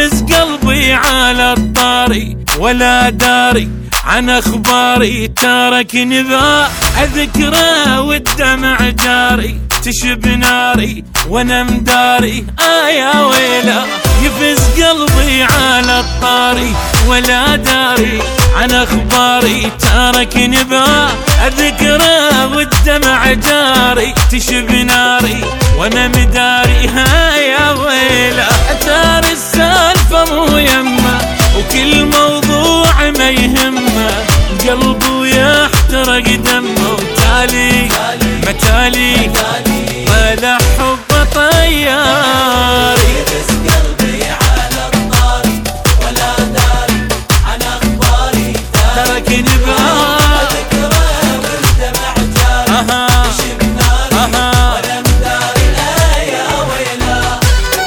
يفز قلبي على الطاري ولا داري عن اخباري، تاركني ذا اذكره والدمع جاري، تشب ناري وانا مداري يا ويله. يفز قلبي على الطاري ولا داري عن اخباري، تاركني ذا اذكره والدمع جاري، تشب ناري وانا مداري يا ويله. اثار السالفه مو يمه وكل موضوع ما يهمه، قلبه يحترق دمه وتالي متالي طلع حب طياري. يفز قلبي على الطاري ولا داري عن اخباري، تركني ذكره والدمع جاري، تشب ناري وانا مداري يا ويله.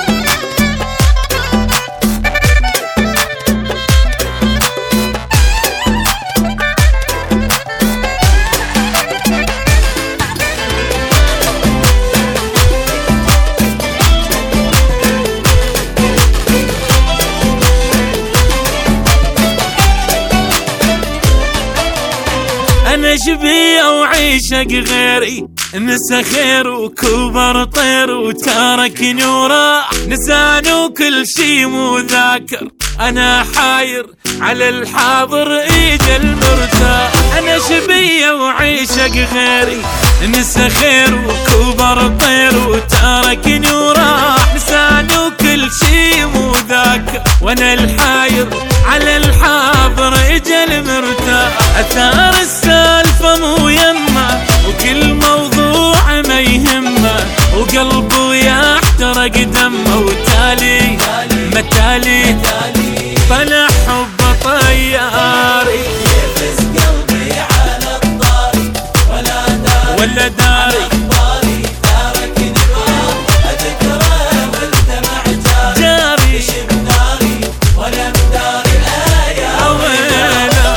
انا شبيه وعيشك غيري، نسى خير وكبر طير وتاركني وراح نساني وكل شي مو ذاكر. انا حاير على الحاضر اجى المرتاح، انا شبيه وعيشك غيري، نسى خير وكبر طير وتاركني وراح نساني وكل شي مو ذاكر. وانا الحاير على الحاضر اجى المرتاح، اثار السالفه مو يمه وكل موضوع ما يهمه، وقلبه يحترق دمه وتالي متالي طلع حب طياري. يفز قلبي على الطاري ولا داري اخباري، تاركني اذكره والدمع جاري، تشب ناري وانا مداري يا ويله.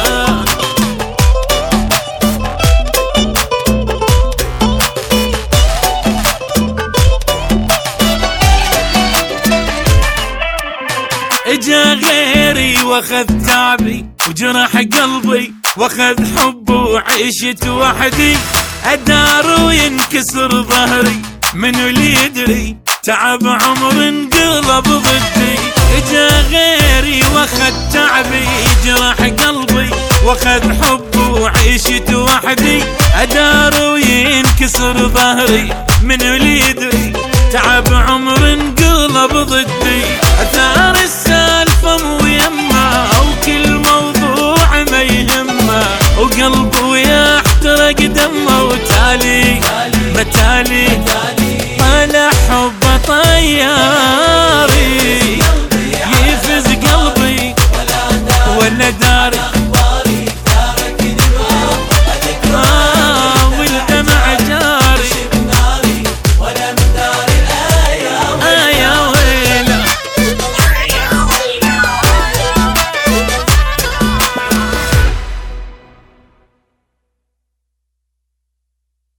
اجا غيري واخذ تعبي وجرح قلبي، واخذ حب وعيشت وحدي، ادار وينكسر ظهري، منو اللي يدري تعب عمر انقلب ضدي. اجا غيري واخذ تعبي جرح قلبي، واخذ حب وعيشت وحدي، ادار وينكسر ظهري، منو اللي يدري تعب عمر انقلب ضدي. اثار السالفه مو يمه وكل موضوع ما يهمه، وقلبه يحترق دمه وتالي متالي طلع حب طيار.